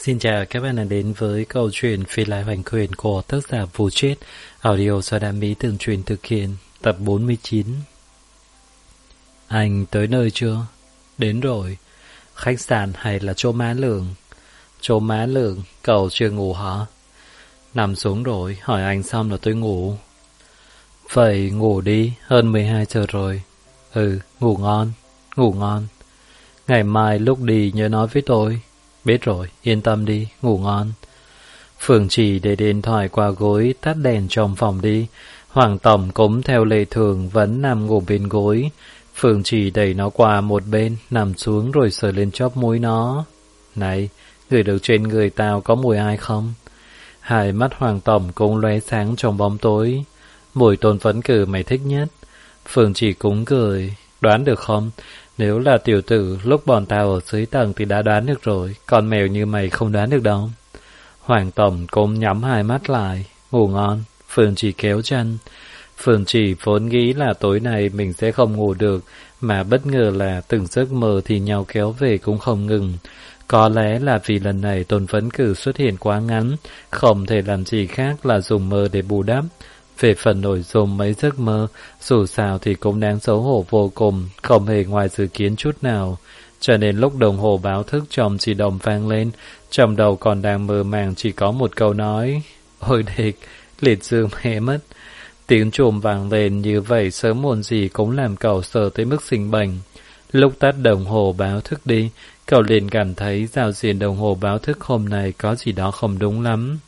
Xin chào các bạn đã đến với câu chuyện Phi Lai Hoành Quyền của tác giả Vũ Chết, audio do Đam Mỹ Tường Truyền thực hiện, tập 49. Anh tới nơi chưa? Đến rồi. Khách sạn hay là chỗ má Lượng? Chỗ má Lượng, cậu chưa ngủ hả? Nằm xuống rồi, hỏi anh xong là tôi ngủ. Vậy ngủ đi, hơn 12 giờ rồi. Ngủ ngon, ngủ ngon. Ngày mai lúc đi nhớ nói với tôi. Biết rồi, yên tâm đi, ngủ ngon. Phương chỉ để điện thoại qua gối, tắt đèn trong phòng đi. Hoàng Tổng cũng theo lệ thường vẫn nằm ngủ bên gối. Phương chỉ đẩy nó qua một bên, nằm xuống rồi sờ lên chóp mũi nó. Này, ngửi được trên người tao có mùi ai không? Hai mắt Hoàng Tổng cũng lóe sáng trong bóng tối. Mùi Tôn Phấn Cử mày thích nhất. Phương chỉ cũng cười. Đoán được không? Nếu là tiểu tử, lúc bọn tao ở dưới tầng thì đã đoán được rồi, con mèo như mày không đoán được đâu. Hoàng Tổng cũng nhắm hai mắt lại, ngủ ngon. Phương chỉ kéo chân. Phương chỉ vốn nghĩ là tối nay mình sẽ không ngủ được, mà bất ngờ là từng giấc mơ thì nhau kéo về cũng không ngừng. Có lẽ là vì lần này Tôn Phấn Cử xuất hiện quá ngắn, không thể làm gì khác là dùng mơ để bù đắp. Về phần nội dung mấy giấc mơ, dù sao thì cũng đáng xấu hổ vô cùng, không hề ngoài dự kiến chút nào. Cho nên lúc đồng hồ báo thức trong di động vang lên, trong đầu còn đang mơ màng chỉ có một câu nói. Ôi địch, liệt dương mẹ mất. Tiếng chuông vang lên như vậy sớm muộn gì cũng làm cậu sợ tới mức sinh bệnh. Lúc tắt đồng hồ báo thức đi, cậu liền cảm thấy giao diện đồng hồ báo thức hôm nay có gì đó không đúng lắm.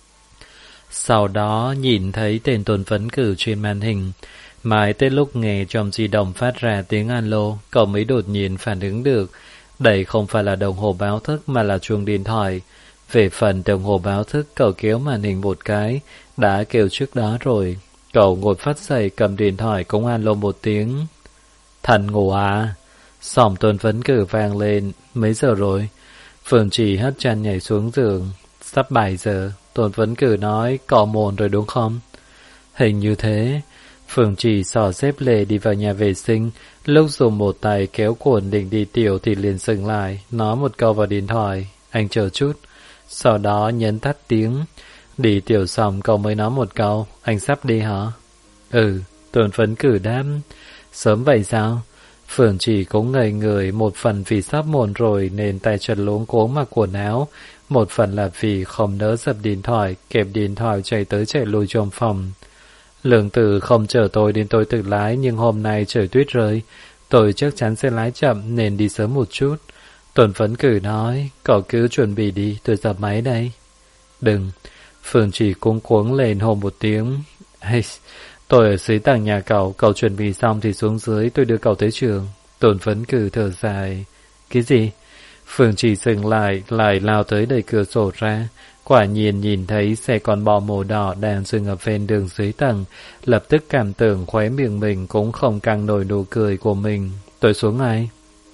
Sau đó nhìn thấy tên Tôn Phấn Cử trên màn hình. Mãi tới lúc nghe trong di động phát ra tiếng alo, cậu mới đột nhiên phản ứng được. Đây không phải là đồng hồ báo thức mà là chuông điện thoại. Về phần đồng hồ báo thức, cậu kéo màn hình một cái, đã kêu trước đó rồi. Cậu ngồi phát dậy cầm điện thoại cũng alo một tiếng. Thần ngủ à? Xỏng Tôn Phấn Cử vang lên. Mấy giờ rồi? Phương chỉ hất chăn nhảy xuống giường. Sắp 7 giờ. Tôn Phấn Cử nói, cọ mồn rồi đúng không? Hình như thế. Phương chỉ xỏ xếp lề đi vào nhà vệ sinh. Lúc dùng một tay kéo cuộn định đi tiểu thì liền dừng lại, nói một câu vào điện thoại. Anh chờ chút. Sau đó nhấn tắt tiếng. Đi tiểu xong cậu mới nói một câu. Anh sắp đi hả? Tôn Phấn Cử đáp. Sớm vậy sao? Phương chỉ cũng ngây người, một phần vì sắp muộn rồi nên tay chân luống cuống mặc quần áo, một phần là vì không nỡ dập điện thoại, kẹp điện thoại chạy tới chạy lui trong phòng. Lượng Tử không chở tôi nên tôi tự lái, nhưng hôm nay trời tuyết rơi, tôi chắc chắn sẽ lái chậm nên đi sớm một chút. Tôn Phấn Cử nói, cậu cứ chuẩn bị đi, tôi dập máy đây. Đừng. Phương chỉ cuống cuống lên hô một tiếng. Hey, tôi ở dưới tầng nhà cậu chuẩn bị xong thì xuống dưới tôi đưa cậu tới trường. Tôn Phấn Cử thở dài. Cái gì? Phương chỉ dừng lại lao tới đẩy cửa sổ ra. Quả nhiên nhìn thấy xe con bò màu đỏ đang dừng ở ven đường dưới tầng, lập tức cảm tưởng khóe miệng mình cũng không căng nổi nụ cười của mình. Tôi xuống ngay.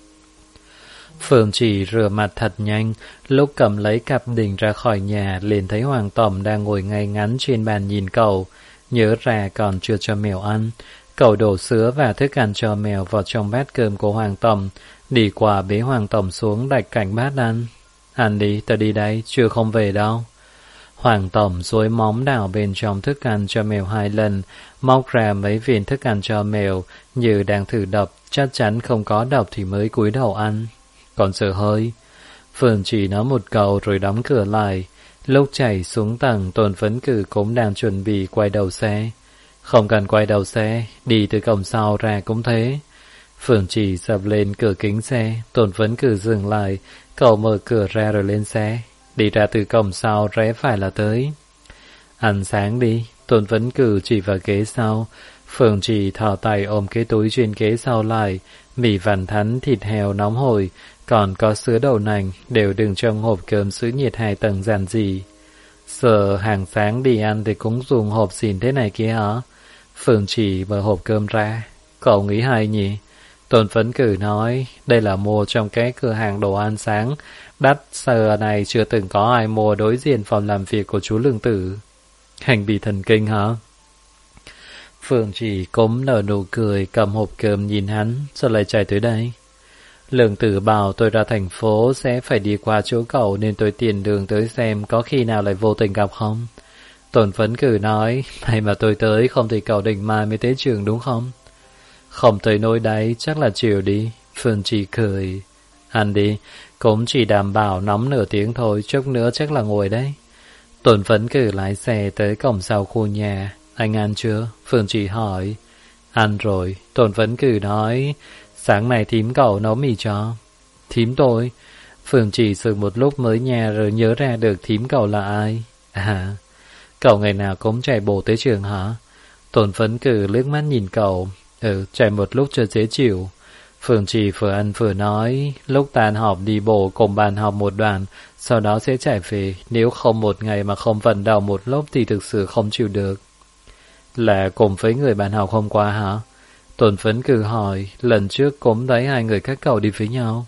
Phương chỉ rửa mặt thật nhanh, lúc cầm lấy cặp đỉnh ra khỏi nhà liền thấy Hoàng Tổng đang ngồi ngay ngắn trên bàn nhìn cậu. Nhớ ra còn chưa cho mèo ăn. Cậu đổ sữa và thức ăn cho mèo vào trong bát cơm của Hoàng Tổng, đi qua bế Hoàng Tổng xuống đặt cạnh bát ăn. Ăn đi, tao đi đây, chưa không về đâu. Hoàng Tổng duỗi móng đào bên trong thức ăn cho mèo 2 lần, móc ra mấy viên thức ăn cho mèo, như đang thử độc, chắc chắn không có độc thì mới cúi đầu ăn. Còn sợ hơi. Phương chỉ nói một câu rồi đóng cửa lại. Lúc chạy xuống tầng, Tôn Phấn Cử cũng đang chuẩn bị quay đầu xe. Không cần quay đầu xe, đi từ cổng sau ra cũng thế. Phương chỉ dập lên cửa kính xe, Tôn Phấn Cử dừng lại, cậu mở cửa ra rồi lên xe. Đi ra từ cổng sau rẽ phải là tới. Ăn sáng đi. Tôn Phấn Cử chỉ vào ghế sau. Phương chỉ thò tay ôm cái túi trên ghế sau lại, mì vằn thắn, thịt heo nóng hổi, còn có sữa đậu nành, đều đựng trong hộp cơm sữa nhiệt 2 tầng giản dị. Sợ hàng sáng đi ăn thì cũng dùng hộp xịn thế này kia hả? Phương chỉ mở hộp cơm ra. Cậu nghĩ hay nhỉ? Tôn Phấn Cử nói, đây là mua trong cái cửa hàng đồ ăn sáng đắt sờ này chưa từng có ai mua đối diện phòng làm việc của chú Lượng Tử. Hành bị thần kinh hả? Phương chỉ cũng nở nụ cười, cầm hộp cơm nhìn hắn, sao lại chạy tới đây? Lương Tử bảo tôi ra thành phố sẽ phải đi qua chỗ cậu nên tôi tiền đường tới xem có khi nào lại vô tình gặp không. Tôn Phấn Cử nói, hay mà tôi tới không thì cậu định mai mới tới trường đúng không? Không tới nỗi đấy, chắc là chiều đi. Phương Trì cười. Ăn đi, cũng chỉ đảm bảo nóng nửa tiếng thôi, chốc nữa chắc là ngồi đấy. Tôn Phấn Cử lái xe tới cổng sau khu nhà. Anh ăn chưa? Phương Trì hỏi. Ăn rồi. Tôn Phấn Cử nói, sáng nay thím cậu nấu mì cho. Thím tôi? Phương Trì sực một lúc mới nhà rồi nhớ ra được thím cậu là ai. À, cậu ngày nào cũng chạy bộ tới trường hả? Tôn Phấn Cử liếc mắt nhìn cậu. Chạy một lúc cho dễ chịu. Phương Trì vừa ăn vừa nói, lúc tan họp đi bộ cùng bàn học một đoạn, sau đó sẽ chạy về, nếu không một ngày mà không vận động một lúc thì thực sự không chịu được. Là cùng với người bạn học hôm qua hả? Tôn Phấn Cử hỏi, lần trước cũng thấy hai người các cậu đi với nhau.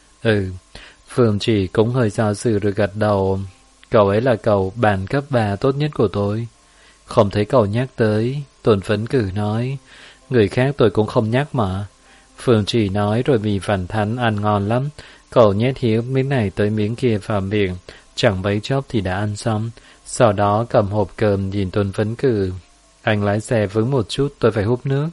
Phương Trì cũng hơi do dự rồi gật đầu. Cậu ấy là cậu bạn cấp 3 tốt nhất của tôi. Không thấy cậu nhắc tới. Tôn Phấn Cử nói, người khác tôi cũng không nhắc mà. Phương Trì nói rồi mì phản thắn ăn ngon lắm. Cậu nhét hiếu miếng này tới miếng kia vào miệng, chẳng mấy chốc thì đã ăn xong. Sau đó cầm hộp cơm nhìn Tôn Phấn Cử. Anh lái xe vững một chút, tôi phải húp nước.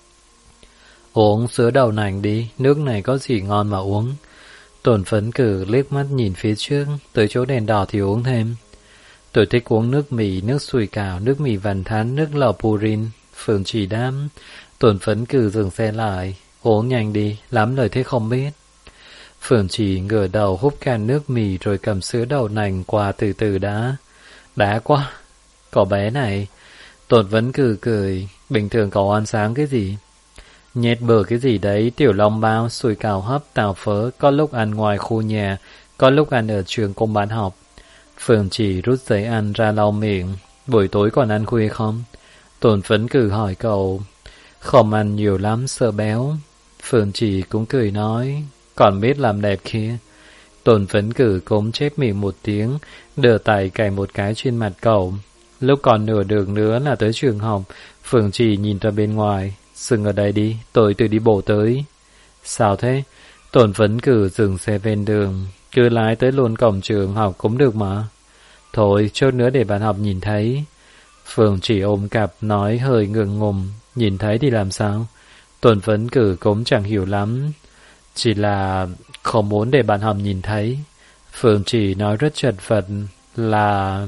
Uống sữa đậu nành đi, nước này có gì ngon mà uống. Tôn Phấn Cử liếc mắt nhìn phía trước, tới chỗ đèn đỏ thì uống thêm. Tôi thích uống nước mì, nước sủi cảo, nước mì vằn thắn, nước lẩu purin. Phương Trì đám. Tôn Phấn Cử dừng xe lại. Uống nhanh đi, lắm lời thế không biết. Phương Trì ngửa đầu húp can nước mì rồi cầm sữa đậu nành qua từ từ đã. Đã quá. Cậu bé này. Tôn Phấn Cử cười. Bình thường cậu ăn sáng cái gì? Nhét bừa cái gì đấy, tiểu long bao, sủi cảo hấp, tàu phớ, có lúc ăn ngoài khu nhà, có lúc ăn ở trường công bán học. Phương Trì rút giấy ăn ra lau miệng. Buổi tối còn ăn khuya không? Tôn Phấn Cử hỏi cậu. Không ăn nhiều lắm, sợ béo. Phương Trì cũng cười nói, còn biết làm đẹp kia. Tôn Phấn Cử cũng chép miệng một tiếng, đưa tay cày một cái trên mặt cậu. Lúc còn nửa đường nữa là tới trường học, Phương Trì nhìn ra bên ngoài. Dừng ở đây đi, tôi tự đi bộ tới. Sao thế? Tôn Phấn Cử dừng xe ven đường. Cứ lái tới luôn cổng trường học cũng được mà. Thôi, chốt nữa để bạn học nhìn thấy. Phương Trì ôm cặp nói hơi ngượng ngùng. Nhìn thấy thì làm sao? Tôn Phấn Cử cũng chẳng hiểu lắm. Chỉ là không muốn để bạn học nhìn thấy. Phương Trì nói rất chật vật là...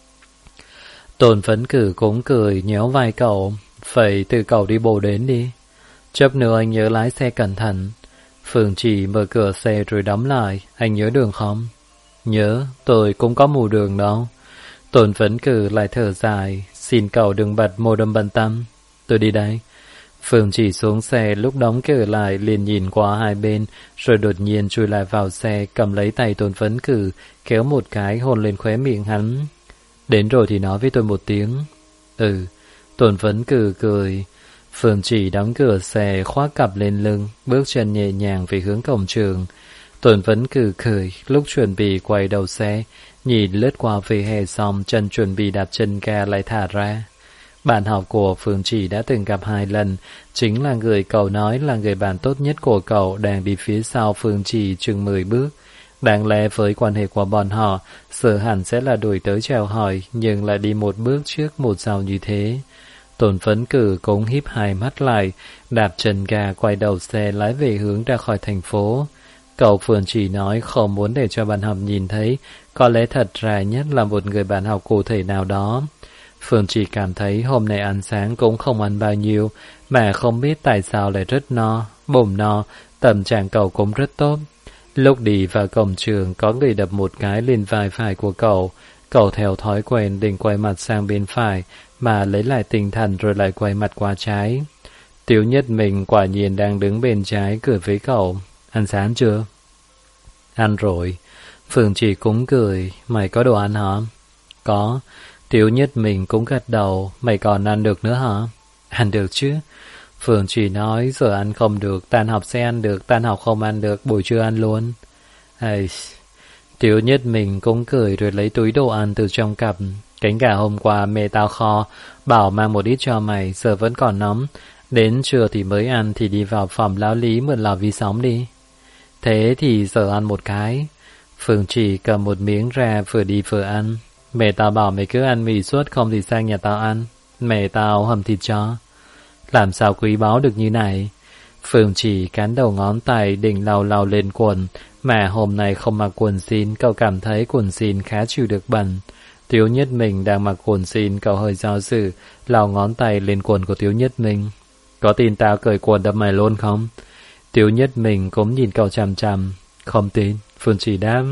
Tôn Phấn Cử cũng cười nhéo vai cậu. Phải từ cậu đi bộ đến đi. Chốc nữa anh nhớ lái xe cẩn thận. Phương Trì mở cửa xe rồi đóng lại. Anh nhớ đường không? Nhớ, tôi cũng có mù đường đâu. Tôn Phấn Cử lại thở dài. Xin cậu đừng bật modem bận tâm. Tôi đi đây. Phương Trì xuống xe, lúc đóng cửa lại liền nhìn qua hai bên, rồi đột nhiên chui lại vào xe, cầm lấy tay Tôn Phấn Cử, kéo một cái hôn lên khóe miệng hắn. Đến rồi thì nói với tôi một tiếng. Tôn Phấn Cử cười. Phương Trì đóng cửa xe, khoác cặp lên lưng, bước chân nhẹ nhàng về hướng cổng trường. Tôn Phấn Cử cười, lúc chuẩn bị quay đầu xe, nhìn lướt qua vỉa hè xong, chân chuẩn bị đạp chân ga lại thả ra. Bạn học của Phương Trì đã từng gặp 2 lần, chính là người cậu nói là người bạn tốt nhất của cậu đang đi phía sau Phương Trì chừng 10 bước. Đáng lẽ với quan hệ của bọn họ, sợ hẳn sẽ là đuổi tới chào hỏi, nhưng lại đi một bước trước một sau như thế. Tôn Phấn Cử cũng híp hai mắt lại, đạp chân ga quay đầu xe lái về hướng ra khỏi thành phố. Cậu Phương Trì nói không muốn để cho bạn học nhìn thấy, có lẽ thật ra nhất là một người bạn học cụ thể nào đó. Phương Trì cảm thấy hôm nay ăn sáng cũng không ăn bao nhiêu, mà không biết tại sao lại rất no, bụng no, tâm trạng cậu cũng rất tốt. Lúc đi vào cổng trường có người đập một cái lên vai phải của cậu. Cậu theo thói quen định quay mặt sang bên phải, mà lấy lại tinh thần rồi lại quay mặt qua trái. Tiếu Nhất Mình quả nhiên đang đứng bên trái cười với cậu. Ăn sáng chưa? Ăn rồi. Phương Trì cũng cười. Mày có đồ ăn hả? Có. Tiếu Nhất Mình cũng gật đầu. Mày còn ăn được nữa hả? Ăn được chứ. Phương Trì nói giờ ăn không được, tan học sẽ ăn được, tan học không ăn được, buổi trưa ăn luôn. Tiếu Nhất Mình cũng cười rồi lấy túi đồ ăn từ trong cặp. Cánh gà hôm qua mẹ tao kho, bảo mang một ít cho mày, giờ vẫn còn nóng. Đến trưa thì mới ăn thì đi vào phòng lão Lý mượn lò vi sóng đi. Thế thì giờ ăn một cái. Phương Trì cầm một miếng ra vừa đi vừa ăn. Mẹ tao bảo mày cứ ăn mì suốt, không thì sang nhà tao ăn. Mẹ tao hầm thịt cho. Làm sao quý báu được như này? Phương Trì cán đầu ngón tay định lau lau lên quần, mà hôm nay không mặc quần jean, cậu cảm thấy quần jean khá chịu được bẩn. Tiếu Nhất Minh đang mặc quần jean, cậu hơi do dự, lau ngón tay lên quần của Tiếu Nhất Minh. Có tin tao cởi quần đập mày luôn không? Tiếu Nhất Minh cũng nhìn cậu chằm chằm. Không tin, Phương Trì đáp.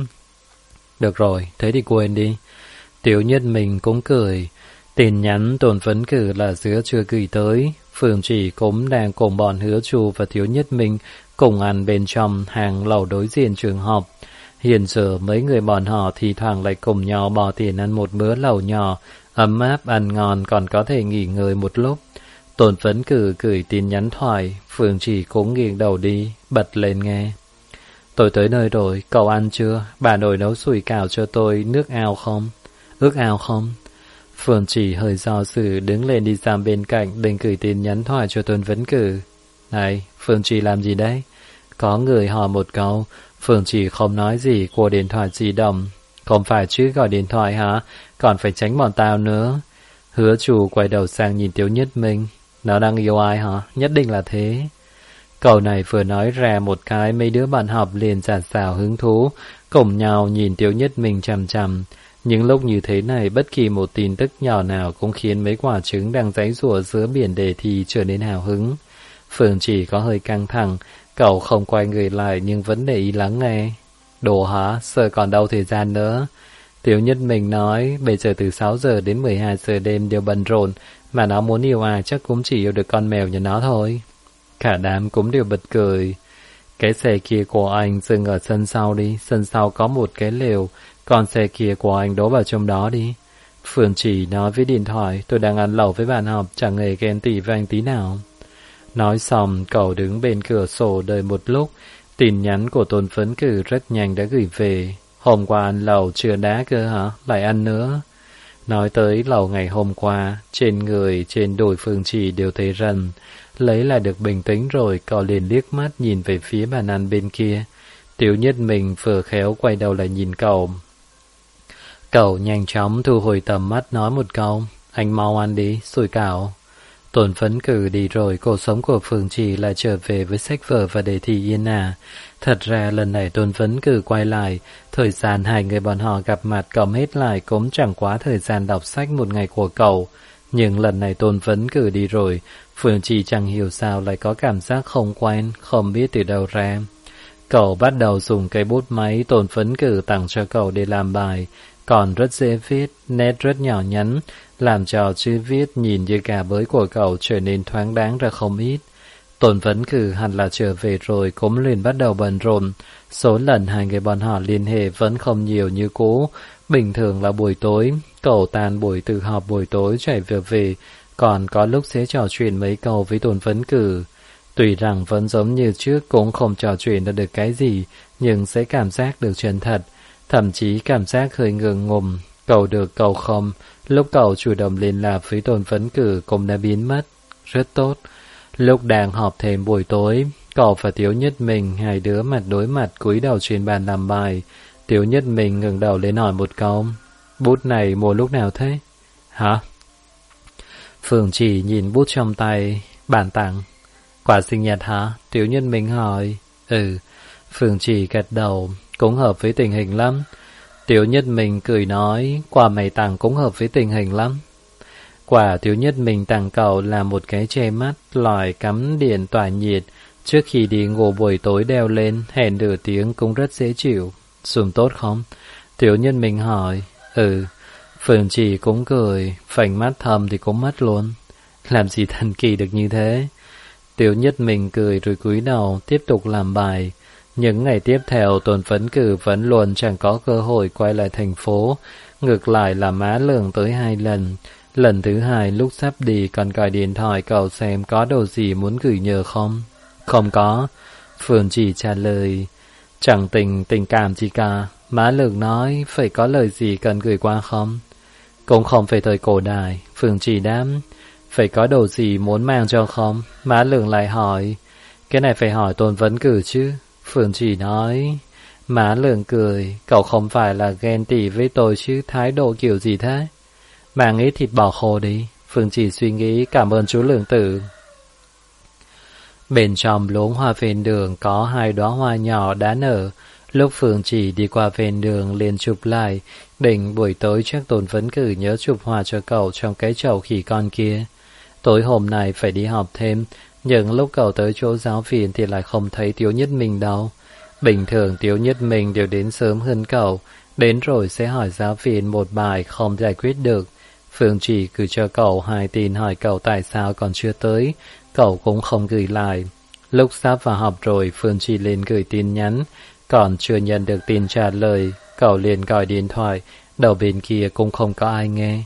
Được rồi, thế thì quên đi. Tiếu Nhất Minh cũng cười. Tin nhắn Tôn Vấn Cử là giữa trưa gửi tới. Phương Trì cũng đang cùng bọn Hứa Chu và Tiếu Nhất Minh cùng ăn bên trong hàng lẩu đối diện trường học. Hiện giờ mấy người bọn họ thì thoảng lại cùng nhau bỏ tiền ăn một bữa lẩu nhỏ, ấm áp ăn ngon, còn có thể nghỉ ngơi một lúc. Tôn Vấn Cử gửi tin nhắn thoại, Phương Trì cũng nghiêng đầu đi, bật lên nghe. Tôi tới nơi rồi, cậu ăn chưa? Bà nội nấu sủi cảo cho tôi, nước ao không? Ước ao không? Phương Trì hơi do dự đứng lên đi sang bên cạnh, định gửi tin nhắn thoại cho Tôn Vấn Cử. Này, Phương Trì làm gì đấy? Có người hỏi một câu, Phương Trì không nói gì, của điện thoại di động. Không phải chứ, gọi điện thoại hả? Còn phải tránh bọn tao nữa. Hứa Chu quay đầu sang nhìn Tiếu Nhất Minh. Nó đang yêu ai hả? Nhất định là thế. Câu này vừa nói ra một cái, mấy đứa bạn học liền giạt xào hứng thú, cùng nhau nhìn Tiếu Nhất Minh chằm chằm. Những lúc như thế này, bất kỳ một tin tức nhỏ nào cũng khiến mấy quả trứng đang giãy giụa giữa biển đề thi trở nên hào hứng. Phương Trì có hơi căng thẳng, cậu không quay người lại nhưng vẫn để ý lắng nghe. Đồ hả? Sợ còn đâu thời gian nữa. Tiếu Nhất Minh nói, bây giờ từ 6 giờ đến 12 giờ đêm đều bận rộn, mà nó muốn yêu ai chắc cũng chỉ yêu được con mèo nhà nó thôi. Cả đám cũng đều bật cười. Cái xe kia của anh dừng ở sân sau đi, sân sau có một cái lều, còn xe kia của anh đổ vào trong đó đi. Phương Trì nói với điện thoại, tôi đang ăn lẩu với bạn học, chẳng hề ghen tị với anh tí nào. Nói xong, cậu đứng bên cửa sổ đợi một lúc, tin nhắn của Tôn Vấn Cử rất nhanh đã gửi về. Hôm qua ăn lẩu chưa đá cơ hả? Lại ăn nữa. Nói tới lẩu ngày hôm qua, trên người, trên đùi Phương Trì đều thấy rần. Lấy lại được bình tĩnh rồi, cậu liền liếc mắt nhìn về phía bàn ăn bên kia. Tiếu Nhất Minh vừa khéo quay đầu lại nhìn cậu. Cậu nhanh chóng thu hồi tầm mắt nói một câu, anh mau ăn đi, sủi cảo. Tôn Vấn Cử đi rồi, cuộc sống của Phương Trì lại trở về với sách vở và đề thi yên ả. Thật ra lần này Tôn Vấn Cử quay lại, thời gian hai người bọn họ gặp mặt cộng hết lại cũng chẳng quá thời gian đọc sách một ngày của cậu. Nhưng lần này Tôn Vấn Cử đi rồi, Phương Trì chẳng hiểu sao lại có cảm giác không quen, không biết từ đâu ra. Cậu bắt đầu dùng cây bút máy Tôn Vấn Cử tặng cho cậu để làm bài, còn rất dễ viết, nét rất nhỏ nhắn, làm cho chữ viết nhìn như gà bới của cậu trở nên thoáng đáng ra không ít. Tôn Vấn Cử hẳn là trở về rồi cũng liền bắt đầu bận rộn. Số lần hai người bọn họ liên hệ vẫn không nhiều như cũ. Bình thường là buổi tối, cậu tan buổi tự học buổi tối chạy về, còn có lúc sẽ trò chuyện mấy câu với Tôn Vấn Cử. Tuy rằng vẫn giống như trước cũng không trò chuyện được cái gì, nhưng sẽ cảm giác được chân thật. Thậm chí cảm giác hơi ngượng ngùng, cậu được cậu không, lúc cậu chủ động liên lạc với Tôn Vấn Cử cũng đã biến mất. Rất tốt. Lúc đang họp thêm buổi tối, cậu và Tiếu Nhất Minh hai đứa mặt đối mặt cúi đầu trên bàn làm bài. Tiếu Nhất Minh ngẩng đầu lên hỏi một câu, bút này mua lúc nào thế? Hả? Phương Trì nhìn bút trong tay, bản tặng. Quà sinh nhật hả? Tiếu Nhất Minh hỏi. Ừ. Phương Trì gật đầu, cũng hợp với tình hình lắm. Tiếu Nhất Minh cười nói, quà mày tặng cũng hợp với tình hình lắm. Quả Tiếu Nhất Minh tặng cậu là một cái che mắt, loại cắm điện tỏa nhiệt. Trước khi đi ngủ buổi tối đeo lên, hẹn nửa tiếng cũng rất dễ chịu. Dùng tốt không? Tiếu Nhất Minh hỏi. Ừ. Phương Trì cũng cười, phành mắt thầm thì cũng mất luôn. Làm gì thần kỳ được như thế? Tiếu Nhất Minh cười rồi cúi đầu, tiếp tục làm bài. Những ngày tiếp theo, Tôn Vấn Cử vẫn luôn chẳng có cơ hội quay lại thành phố. Ngược lại là má Lường tới 2 lần. Lần thứ 2 lúc sắp đi còn gọi điện thoại cậu xem có đồ gì muốn gửi nhờ không. Không có. Phương Trì trả lời. Chẳng tình cảm gì cả. Má Lường nói phải có lời gì cần gửi qua không? Cũng không phải thời cổ đại. Phương Trì đáp. Phải có đồ gì muốn mang cho không? Má Lường lại hỏi. Cái này phải hỏi Tôn Vấn Cử chứ. Phương Trì nói. Má Lượng cười, cậu không phải là ghen tị với tôi chứ, thái độ kiểu gì thế? Mang ít thịt bò khô đi. Phương Trì suy nghĩ, cảm ơn chú Lượng Tử. Bên trong luống hoa ven đường có 2 đóa hoa nhỏ đã nở. Lúc Phương Trì đi qua ven đường liền chụp lại, định buổi tối chắc Tôn Vấn Cử nhớ chụp hoa cho cậu trong cái chậu khỉ con kia. Tối hôm nay phải đi học thêm, nhưng lúc cậu tới chỗ giáo viên thì lại không thấy Tiếu Nhất Minh đâu. Bình thường Tiếu Nhất Minh đều đến sớm hơn cậu, đến rồi sẽ hỏi giáo viên một bài không giải quyết được. Phương Trì cứ cho cậu 2 tin hỏi cậu tại sao còn chưa tới, cậu cũng không gửi lại. Lúc sắp vào học rồi, Phương Trì lên gửi tin nhắn, còn chưa nhận được tin trả lời, cậu liền gọi điện thoại, đầu bên kia cũng không có ai nghe.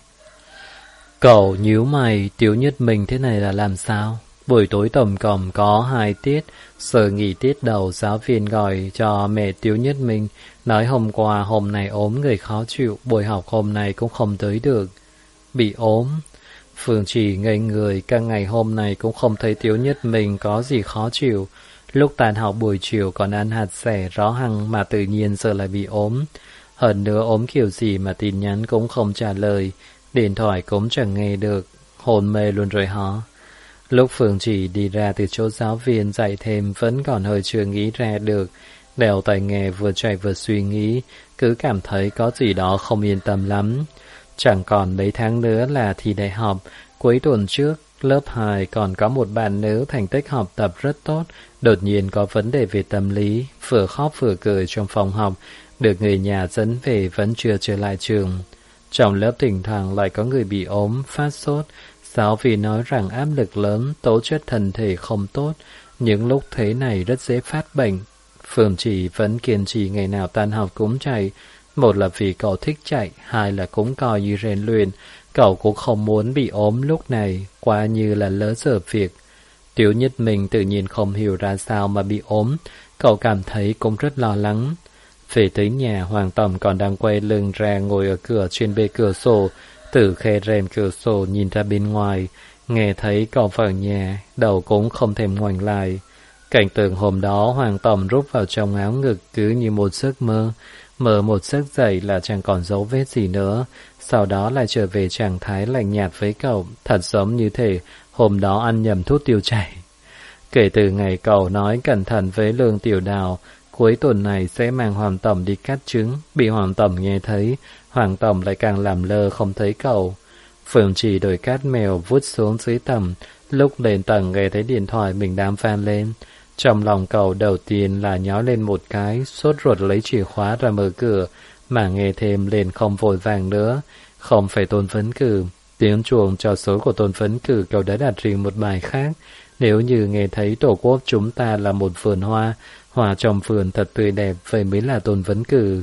Cậu nhíu mày, Tiếu Nhất Minh thế này là làm sao? Buổi tối tổng cộng có 2 tiết, giờ nghỉ tiết đầu giáo viên gọi cho mẹ Tiếu Nhất Minh, nói hôm nay ốm người khó chịu, buổi học hôm nay cũng không tới được. Bị ốm? Phương Trì ngây người, cả ngày hôm nay cũng không thấy Tiếu Nhất Minh có gì khó chịu. Lúc tan học buổi chiều còn ăn hạt xẻ rõ hăng mà tự nhiên giờ lại bị ốm. Hơn nữa ốm kiểu gì mà tin nhắn cũng không trả lời, điện thoại cũng chẳng nghe được, hồn mê luôn rồi hả? Lúc Phương Trì đi ra từ chỗ giáo viên dạy thêm vẫn còn hơi chưa nghĩ ra được, đeo tai nghe vừa chạy vừa suy nghĩ, cứ cảm thấy có gì đó không yên tâm lắm. Chẳng còn mấy tháng nữa là thi đại học, cuối tuần trước, lớp 2 còn có một bạn nữ thành tích học tập rất tốt, đột nhiên có vấn đề về tâm lý, vừa khóc vừa cười trong phòng học, được người nhà dẫn về vẫn chưa trở lại trường. Trong lớp thỉnh thoảng lại có người bị ốm, phát sốt, giáo viên nói rằng áp lực lớn, tố chất thân thể không tốt, những lúc thế này rất dễ phát bệnh. Phương Trì vẫn kiên trì ngày nào tan học cũng chạy, một là vì cậu thích chạy, hai là cũng coi như rèn luyện, cậu cũng không muốn bị ốm lúc này, quá như là lỡ giờ việc. Tiếu Nhất Minh tự nhiên không hiểu ra sao mà bị ốm, cậu cảm thấy cũng rất lo lắng. Về tới nhà, Hoàng Tổng còn đang quay lưng ra ngồi ở cửa trên bệ cửa sổ, từ khe rèm cửa sổ nhìn ra bên ngoài, nghe thấy cậu vào nhà, đầu cũng không thèm ngoảnh lại. Cảnh tượng hôm đó Hoàng Tổng rút vào trong áo ngực cứ như một giấc mơ, mở một giấc dậy là chẳng còn dấu vết gì nữa, sau đó lại trở về trạng thái lạnh nhạt với cậu, thật giống như thể hôm đó ăn nhầm thuốc tiêu chảy. Kể từ ngày cậu nói cẩn thận với Lương Tiểu Đào, cuối tuần này sẽ mang Hoàng Tổng đi cắt trứng, bị Hoàng Tổng nghe thấy, Hoàng Tổng lại càng làm lơ không thấy cậu. Phương Trì đổi cát mèo vút xuống dưới tầng, lúc lên tầng nghe thấy điện thoại mình đang vang lên. Trong lòng cậu đầu tiên là nhói lên một cái, sốt ruột lấy chìa khóa ra mở cửa, mà nghe thêm liền không vội vàng nữa. Không phải Tôn Vấn Cử, tiếng chuông cho số của Tôn Vấn Cử cậu đã đặt riêng một bài khác. Nếu như nghe thấy Tổ quốc chúng ta là một vườn hoa, hoa trong vườn thật tươi đẹp, vậy mới là Tôn Vấn Cử.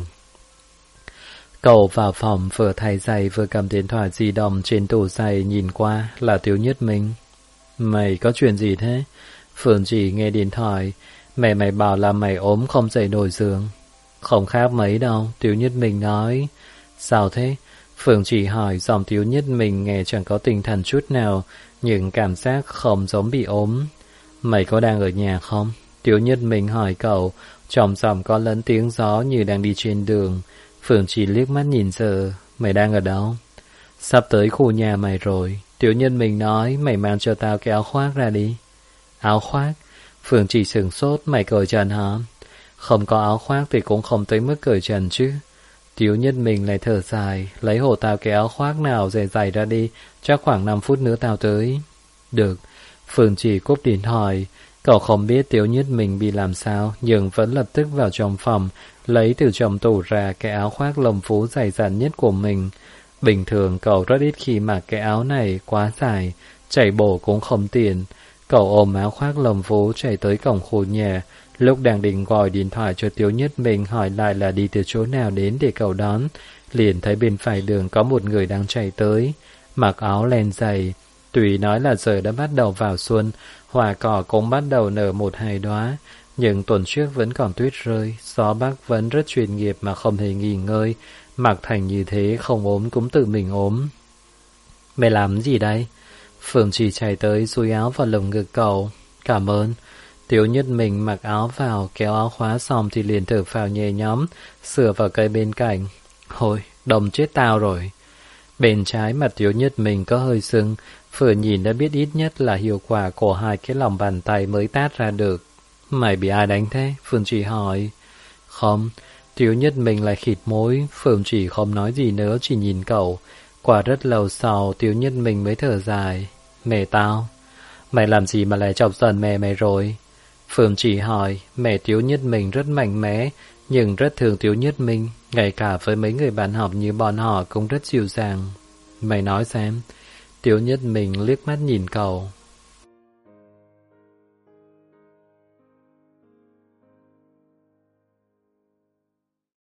Cậu vào phòng vừa thay giày vừa cầm điện thoại di động trên tủ giày nhìn qua là Tiếu Nhất Minh. Mày có chuyện gì thế? Phương Trì nghe điện thoại. Mẹ mày bảo là mày ốm không dậy nổi giường. Không khác mấy đâu, Tiếu Nhất Minh nói. Sao thế? Phương Trì hỏi, giọng Tiếu Nhất Minh nghe chẳng có tinh thần chút nào, nhưng cảm giác không giống bị ốm. Mày có đang ở nhà không? Tiếu Nhất Minh hỏi cậu, trong giọng có lẫn tiếng gió như đang đi trên đường. Phương Trì liếc mắt nhìn giờ, mày đang ở đâu? Sắp tới khu nhà mày rồi. Tiếu Nhất Minh nói, mày mang cho tao cái áo khoác ra đi. Áo khoác? Phương Trì sửng sốt, mày cởi trần hả? Không có áo khoác thì cũng không tới mức cởi trần chứ. Tiếu Nhất Minh lại thở dài, lấy hộ tao cái áo khoác nào dày dày ra đi, chắc khoảng 5 phút nữa tao tới. Được. Phương Trì cúp điện thoại. Cậu không biết Tiếu Nhất Minh bị làm sao, nhưng vẫn lập tức vào trong phòng, lấy từ trong tủ ra cái áo khoác lồng phú dày dặn nhất của mình. Bình thường cậu rất ít khi mặc cái áo này quá dài, chạy bộ cũng không tiện. Cậu ôm áo khoác lồng phú chạy tới cổng khu nhà, lúc đang định gọi điện thoại cho Tiếu Nhất Minh hỏi lại là đi từ chỗ nào đến để cậu đón, liền thấy bên phải đường có một người đang chạy tới, mặc áo len dày. Tuy nói là giờ đã bắt đầu vào xuân, hoa cỏ cũng bắt đầu nở 1-2 đóa, nhưng tuần trước vẫn còn tuyết rơi, gió Bắc vẫn rất chuyên nghiệp mà không hề nghỉ ngơi, mặc thành như thế không ốm cũng tự mình ốm. Mày làm gì đây? Phương Trì chạy tới dúi áo vào lồng ngực cậu. Cảm ơn. Tiếu Nhất Minh mặc áo vào, kéo áo khóa xong thì liền thở phào nhẹ nhõm, sửa vào cây bên cạnh. Thôi, đâm chết tao rồi. Bên trái mặt Tiếu Nhất Minh có hơi sưng, vừa nhìn đã biết ít nhất là hiệu quả của 2 cái lòng bàn tay mới tát ra được. Mày bị ai đánh thế? Phương Chỉ hỏi. Không, Tiếu Nhất Minh lại khịt mũi, Phương Chỉ không nói gì nữa, chỉ nhìn cậu. Quả rất lâu sau, Tiếu Nhất Minh mới thở dài. Mẹ tao. Mày làm gì mà lại chọc giận mẹ mày rồi? Phương Chỉ hỏi. Mẹ Tiếu Nhất Minh rất mạnh mẽ, nhưng rất thương Tiếu Nhất Minh, ngay cả với mấy người bạn học như bọn họ cũng rất dịu dàng. Mày nói xem. Tiếu Nhất Minh liếc mắt nhìn cậu.